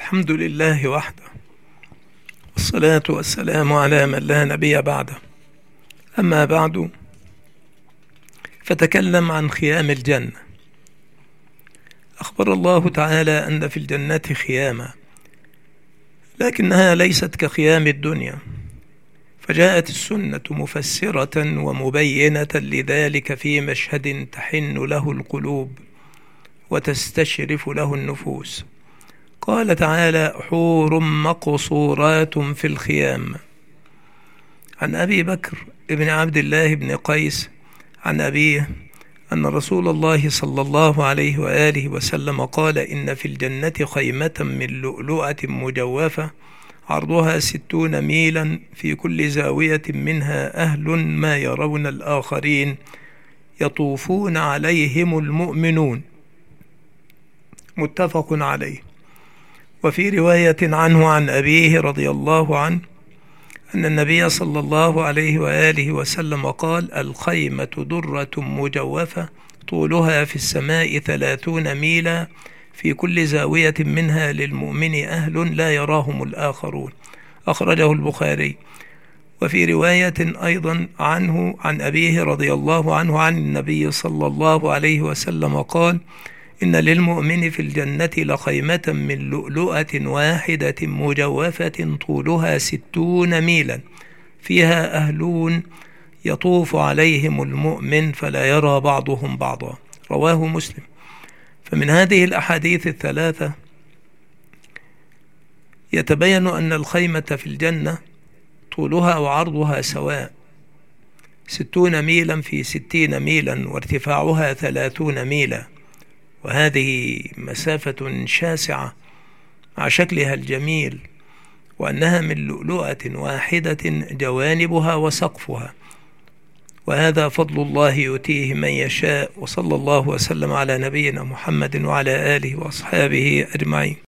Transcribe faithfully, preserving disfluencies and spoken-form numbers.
الحمد لله وحده، والصلاة والسلام على من لا نبي بعده. أما بعد، فتكلم عن خيام الجنة. أخبر الله تعالى أن في الجنة خياما، لكنها ليست كخيام الدنيا، فجاءت السنة مفسرة ومبينة لذلك في مشهد تحن له القلوب وتستشرف له النفوس. قال تعالى: حور مقصورات في الخيام. عن أبي بكر ابن عبد الله بن قيس عن أبيه أن رسول الله صلى الله عليه وآله وسلم قال: إن في الجنة خيمة من لؤلؤة مجوفة عرضها ستون ميلا، في كل زاوية منها أهل ما يرون الآخرين، يطوفون عليهم المؤمنون. متفق عليه. وفي رواية عنه عن أبيه رضي الله عنه أن النبي صلى الله عليه وآله وسلم قال: الخيمة درة مجوفة طولها في السماء ثلاثون ميلا، في كل زاوية منها للمؤمن أهل لا يراهم الآخرون. أخرجه البخاري. وفي رواية أيضا عنه عن أبيه رضي الله عنه عن النبي صلى الله عليه وسلم قال: إن للمؤمن في الجنة لخيمة من لؤلؤة واحدة مجوفة طولها ستون ميلا، فيها أهلون يطوف عليهم المؤمن فلا يرى بعضهم بعضا. رواه مسلم. فمن هذه الأحاديث الثلاثة يتبين أن الخيمة في الجنة طولها وعرضها سواء، ستون ميلا في ستين ميلا، وارتفاعها ثلاثون ميلا، وهذه مسافة شاسعة مع شكلها الجميل، وأنها من لؤلؤة واحدة جوانبها وسقفها، وهذا فضل الله يؤتيه من يشاء. وصلى الله وسلم على نبينا محمد وعلى آله وأصحابه أجمعين.